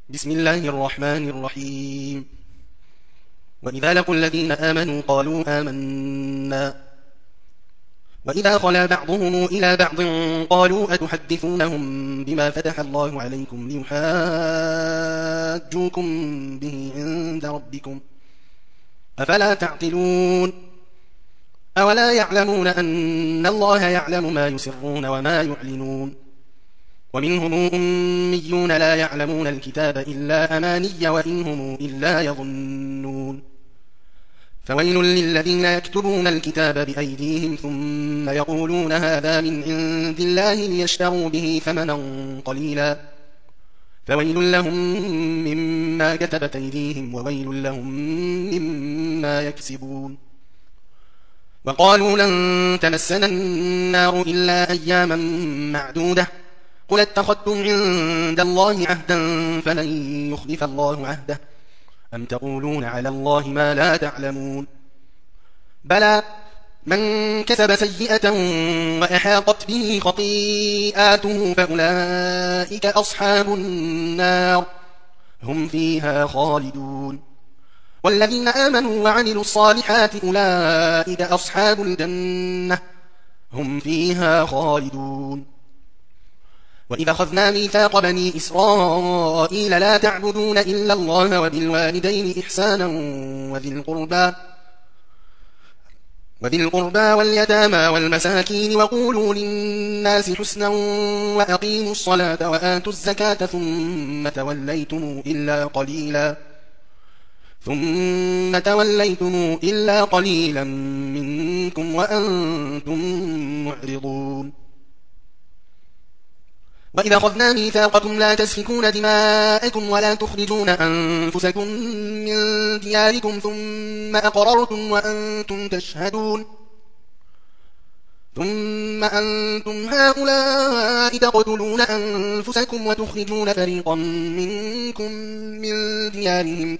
بسم الله الرحمن الرحيم. وإذا لقوا الذين آمنوا قالوا آمنا وإذا خلا بعضهم إلى بعض قالوا أتحدثونهم بما فتح الله عليكم ليحاجوكم به عند ربكم أفلا تعقلون أولا يعلمون أن الله يعلم ما يسرون وما يعلنون ومنهم أميون لا يعلمون الكتاب إلا أماني وإن هم إلا يظنون فويل للذين يكتبون الكتاب بأيديهم ثم يقولون هذا من عند الله ليشتروا به ثمنا قليلا فويل لهم مما كتبت أيديهم وويل لهم مما يكسبون وقالوا لن تمسنا النار إلا أياما معدودة قل اتخذتم عند الله عهدا فلن يخلف الله عهده أم تقولون على الله ما لا تعلمون بلى من كسب سيئة وأحاطت به خطيئاته فأولئك أصحاب النار هم فيها خالدون والذين آمنوا وعملوا الصالحات أولئك أصحاب الجنة هم فيها خالدون وإذا أخذنا ميثاق بني إسرائيل لا تعبدون إلا الله وبالوالدين إحسانا وذي القربى واليتامى والمساكين وقولوا للناس حسنا وأقيموا الصلاة وآتوا الزكاة ثم توليتم إلا قليلا منكم وأنتم معرضون وإذا أخذنا ميثاقكم لا تسفكون دماءكم ولا تخرجون أنفسكم من دياركم ثم أقررتم وأنتم تشهدون ثم أنتم هؤلاء تقتلون أنفسكم وتخرجون فريقا منكم من ديارهم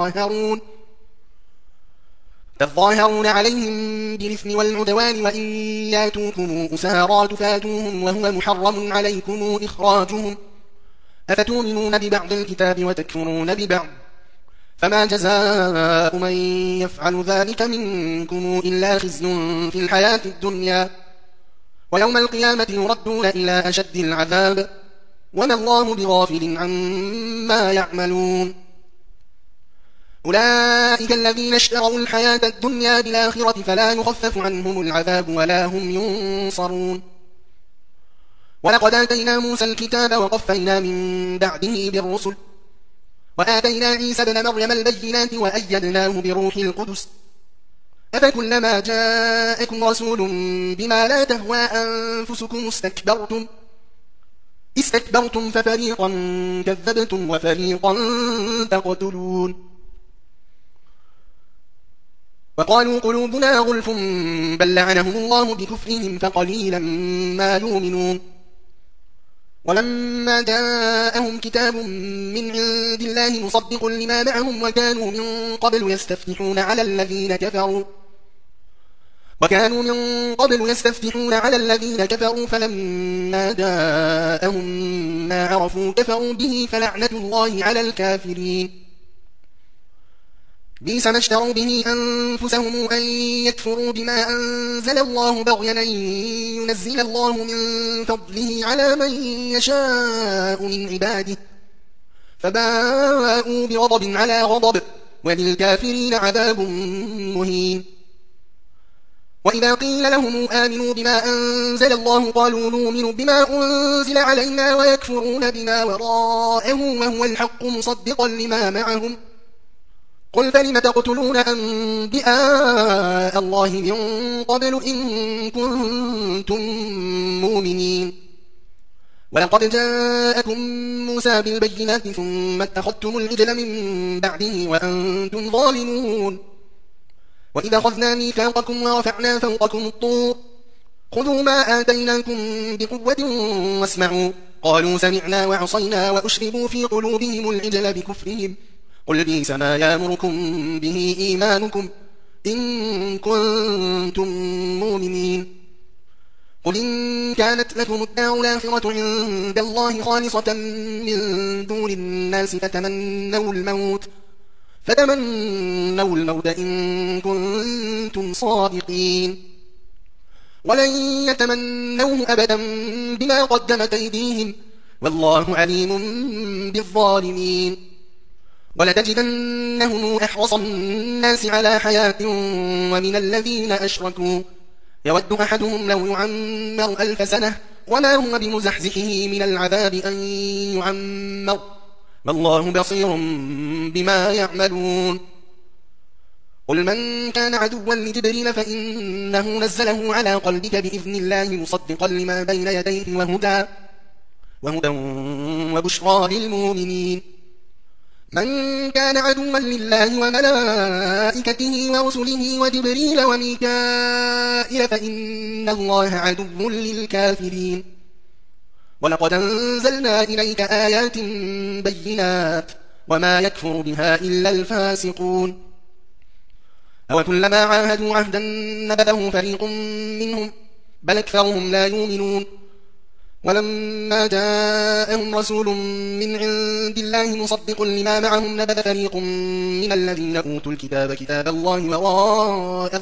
تظاهرون عليهم بالإثم والعدوان وإن ياتوكم أسارى تفادوهم وهو محرم عليكم إخراجهم أفتؤمنون ببعض الكتاب وتكفرون ببعض فما جزاء من يفعل ذلك منكم إلا خزي في الحياة الدنيا ويوم القيامة يردون إلى أشد العذاب وما الله بغافل عما يعملون أولئك الذين اشتروا الحياة الدنيا بالآخرة فلا يخفف عنهم العذاب ولا هم ينصرون ولقد آتينا موسى الكتاب وقفينا من بعده بالرسل وآتينا عيسى ابن مريم البينات وأيدناه بروح القدس أفكلما جاءكم رسول بما لا تهوى أنفسكم استكبرتم ففريقا كذبتم وفريقا تقتلون وقالوا قلوبنا غلف بل لعنهم الله بكفرهم فقليلا ما يؤمنون ولما جاءهم كتاب من عند الله مصدق لما معهم وكانوا من قبل يستفتحون على الذين كفروا فلما جاءهم ما عرفوا كفروا به فلعنة الله على الكافرين بئس ما اشتروا به أنفسهم أن يكفروا بما أنزل الله بغيا أن ينزل الله من فضله على من يشاء من عباده فباءوا بغضب على غضب وللكافرين عذاب مهين وإذا قيل لهم آمنوا بما أنزل الله قالوا نؤمن بما أنزل علينا ويكفرون بما وراءه وهو الحق مصدقا لما معهم قل فلم تقتلون أنبياء الله من قبل إن كنتم مؤمنين ولقد جاءكم موسى بالبينات ثم اتخذتم العجل من بعده وأنتم ظالمون وإذا أخذنا ميثاقكم ورفعنا فوقكم الطور خذوا ما آتيناكم بقوة واسمعوا قالوا سمعنا وعصينا وأشربوا في قلوبهم العجل بكفرهم قل بئس ما يأمركم به إيمانكم إن كنتم مؤمنين قل إن كانت لكم الدار الآخرة عند الله خالصة من دون الناس فتمنوا الموت إن كنتم صادقين ولن يتمنوه أبدا بما قدمت أيديهم والله عليم بالظالمين ولتجدنهم أحرص الناس على حياة ومن الذين أشركوا يود أحدهم لو يعمر 1000 سنة وما هو بمزحزحه من العذاب أن يعمر والله بصير بما يعملون قل من كان عدوا لجبريل فإنه نزله على قلبك بإذن الله مصدقا لما بين يديه وهدى وبشرى للمؤمنين من كان عدوا لله وملائكته ورسله وجبريل وميكائيل فإن الله عدو للكافرين ولقد أنزلنا إليك آيات بينات وما يكفر بها إلا الفاسقون أو كلما عاهدوا عهدا نبذه فريق منهم بل أكثرهم لا يؤمنون ولما جاءهم رسول من عند الله مصدق لما معهم نبذ فريق من الذين أوتوا الكتاب كتاب الله وراء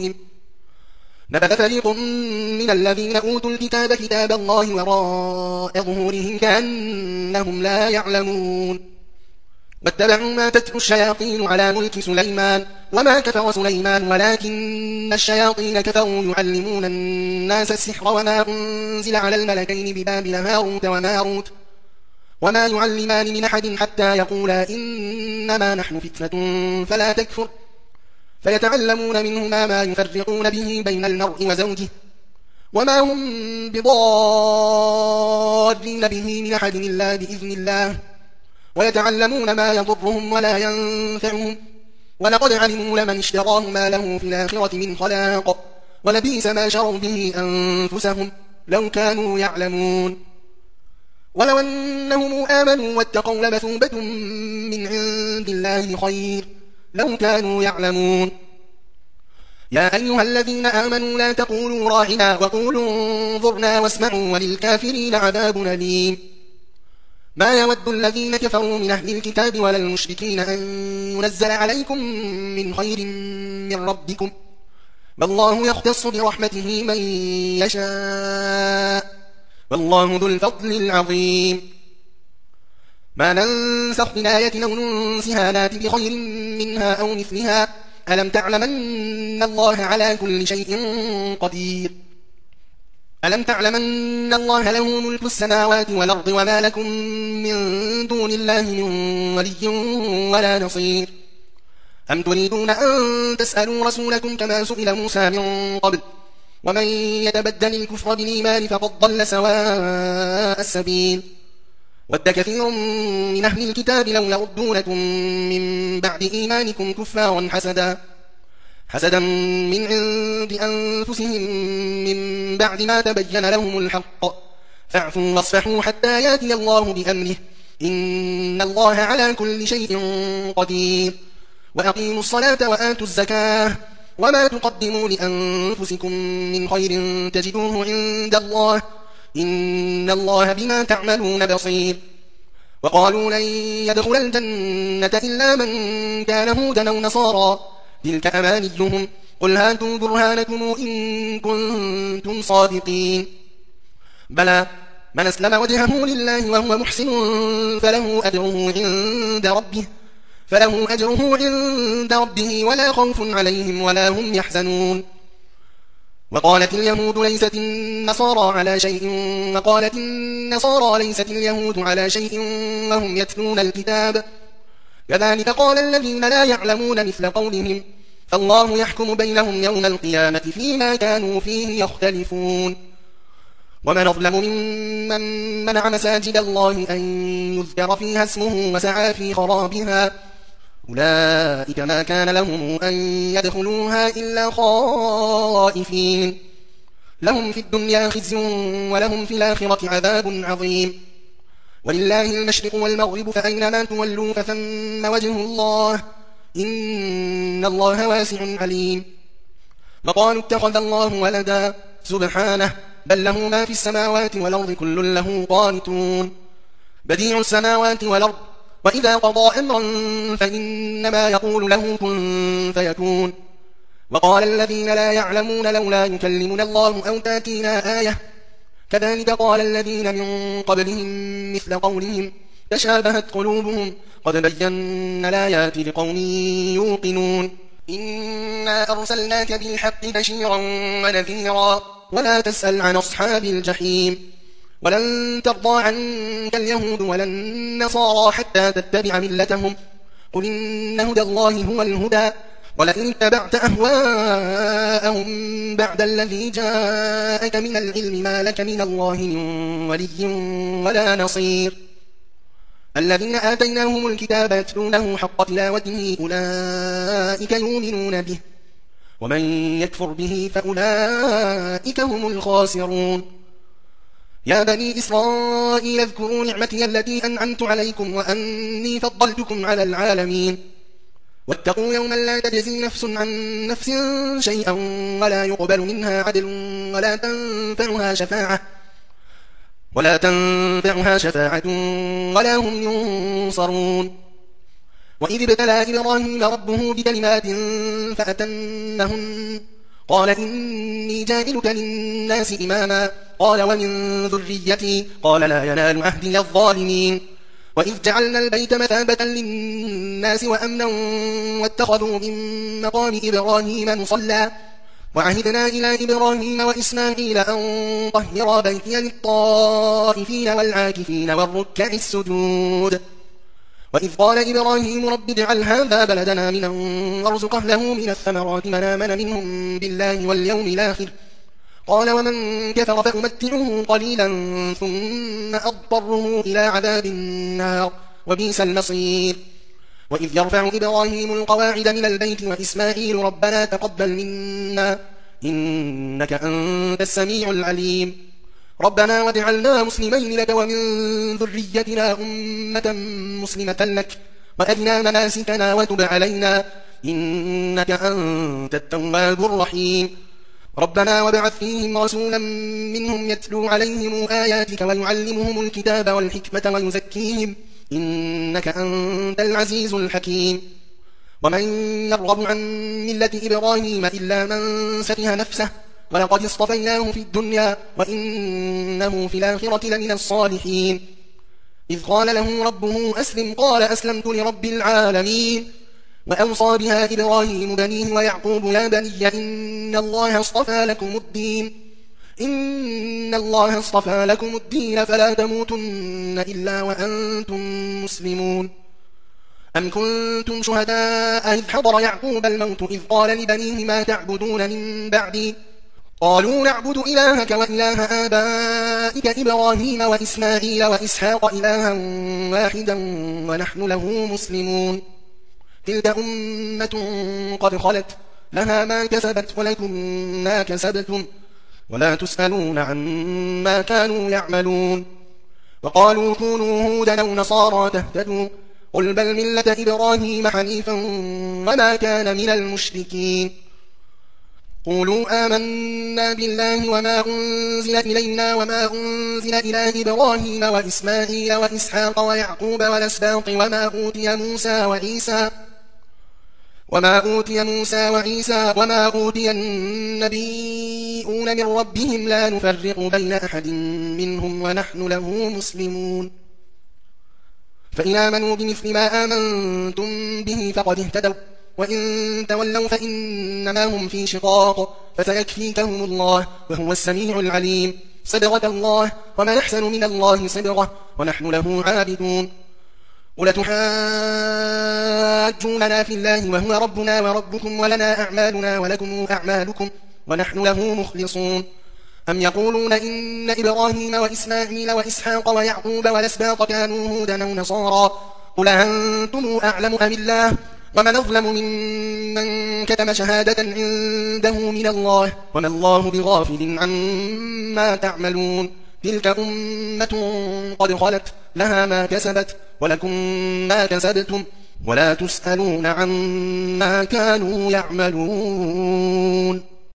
ظهورهم كأنهم لا يعلمون واتبعوا ما تتلو الشياطين على ملك سليمان وما كفر سليمان ولكن الشياطين كفروا يعلمون الناس السحر وما أنزل على الملكين ببابل هاروت وماروت وما يعلمان من أحد حتى يقولا إنما نحن فتنة فلا تكفر فيتعلمون منهما ما يفرقون به بين المرء وزوجه وما هم بضارين به من أحد إلا بإذن الله ويتعلمون ما يضرهم ولا ينفعهم ولقد علموا لمن اشتراه ما له في الآخرة من خلاق ولبئس ما شروا به أنفسهم لو كانوا يعلمون ولو أنهم آمنوا واتقوا لمثوبة من عند الله خير لو كانوا يعلمون يا أيها الذين آمنوا لا تقولوا راعنا وقولوا انظرنا واسمعوا وللكافرين عذاب أليم ما يود الذين كفروا من أهل الكتاب ولا المشركين أن ينزل عليكم من خير من ربكم والله يختص برحمته من يشاء والله ذو الفضل العظيم ما ننسخ من آية أو ننسها نات بخير منها أو مثلها ألم تعلم أن الله على كل شيء قدير ألم تعلم أن الله له ملك السماوات والأرض وما لكم من دون الله من ولي ولا نصير أم تريدون أن تسألوا رسولكم كما سئل موسى من قبل ومن يتبدل الكفر بالإيمان فقد ضل سواء السبيل ود كثير من أهل الكتاب لو يردونكم من بعد إيمانكم كفارا حسدا من عند أنفسهم من بعد ما تبين لهم الحق فاعفوا واصفحوا حتى يأتي الله بأمره إن الله على كل شيء قدير وأقيموا الصلاة وآتوا الزكاة وما تقدموا لأنفسكم من خير تجدوه عند الله إن الله بما تعملون بصير وقالوا لن يدخل الجنة إلا من كان هودا أو نصارى تلك أمانيهم قل هاتوا برهانكم إن كنتم صادقين بلى من أسلم وجهه لله وهو محسن فله أجره عند ربه ولا خوف عليهم ولا هم يحزنون وقالت اليهود ليست النصارى على شيء وقالت النصارى ليست اليهود على شيء وهم يتلون الكتاب كذلك قال الذين لا يعلمون مثل قولهم فالله يحكم بينهم يوم القيامة فيما كانوا فيه يختلفون ومن أظلم ممن منع مساجد الله أن يذكر فيها اسمه وسعى في خرابها أولئك ما كان لهم أن يدخلوها إلا خائفين لهم في الدنيا خزي ولهم في الآخرة عذاب عظيم ولله المشرق والمغرب فأينما تولوا فثم وجه الله إن الله واسع عليم وقالوا اتخذ الله ولدا سبحانه بل له ما في السماوات والأرض كل له قانتون بديع السماوات والأرض وإذا قضى أمرا فإنما يقول له كن فيكون وقال الذين لا يعلمون لولا يكلمنا الله أو تاتينا آية كذلك قال الذين من قبلهم مثل قولهم تشابهت قلوبهم قد بينا الآيات لقوم يوقنون إنا أرسلناك بالحق بشيرا ونذيرا ولا تسأل عن أصحاب الجحيم ولن ترضى عنك اليهود ولا النصارى حتى تتبع ملتهم قل إن هدى الله هو الهدى ولئن اتبعت أهواءهم بعد الذي جاءك من العلم ما لك من الله من ولي ولا نصير الذين آتيناهم الكتاب يتلونه حق تلاوته أولئك يؤمنون به ومن يكفر به فأولئك هم الخاسرون يا بني إسرائيل اذكروا نعمتي التي أنعمت عليكم وأني فضلتكم على العالمين واتقوا يوما لا تجزي نفس عن نفس شيئا ولا يقبل منها عدل ولا تنفعها شفاعة ولا هم ينصرون وإذ ابتلى إبراهيم ربه بكلمات فأتمهن قال إني جاعلك للناس إماما قال ومن ذريتي قال لا ينال عهدي الظالمين وإذ جعلنا البيت مثابة للناس وأمنا واتخذوا من مقام إبراهيم مصلى وعهدنا إلى إبراهيم وإسماعيل أن طهرا بيتي للطائفين والعاكفين والركع السجود وإذ قال إبراهيم رب اجعل هذا بلدنا آمنا وارزق أهله من الثمرات من آمن منهم بالله واليوم الآخر قال ومن كفر فأمتعه قليلا ثم أضطره إلى عذاب النار وبئس المصير وإذ يرفع إبراهيم القواعد من البيت وإسماعيل ربنا تقبل منا إنك أنت السميع العليم ربنا واجعلنا مسلمين لك ومن ذريتنا أمة مسلمة لك وأرنا مناسكنا وتب علينا إنك أنت التواب الرحيم ربنا وابعث فيهم رسولا منهم يتلو عليهم آياتك ويعلمهم الكتاب والحكمة ويزكيهم إنك أنت العزيز الحكيم ومن يرغب عن ملة إبراهيم إلا من سفه نفسه ولقد اصطفيناه في الدنيا وإنه في الآخرة لمن الصالحين إذ قال له ربه أسلم قال أسلمت لرب العالمين وأوصى بها إبراهيم بنيه ويعقوب يا بني إن الله اصطفى لكم الدين فلا تموتن إلا وأنتم مسلمون أم كنتم شهداء إذ حضر يعقوب الموت إذ قال لبنيه ما تعبدون من بعدي قالوا نعبد إلهك وإله آبائك إبراهيم وإسماعيل وإسحاق إلها واحدا ونحن له مسلمون تلك أمة قد خلت لها ما كسبت ولكم ما كسبتم ولا تسألون عما كانوا يعملون وقالوا كونوا هودا أو نصارى تهتدوا قل بل ملة إبراهيم حنيفا وما كان من المشركين قولوا آمنا بالله وما أنزل إلينا وما أنزل إلى إبراهيم وإسماعيل وإسحاق ويعقوب والأسباط وما أوتي موسى وعيسى وما أوتي النبيون من ربهم لا نفرق بين أحد منهم ونحن له مسلمون فإن آمنوا بمثل ما آمنتم به فقد اهتدوا وإن تولوا فإنما هم في شقاق فسيكفيكهم الله وهو السميع العليم صدق الله وما أحسن من الله صدقه ونحن له عابدون قل تحاجوننا في الله وهو ربنا وربكم ولنا أعمالنا ولكم أعمالكم ونحن له مخلصون أم يقولون إن إبراهيم وإسماعيل وإسحاق ويعقوب والأسباط كانوا هودا أو نصارى قل أنتم أعلم أم الله ومن أظلم ممن كتم شهادة عنده من الله وما الله بغافل عما تعملون تلك أمة قد خلت لها ما كسبت ولكم ما كسبتم ولا تسألون عما كانوا يعملون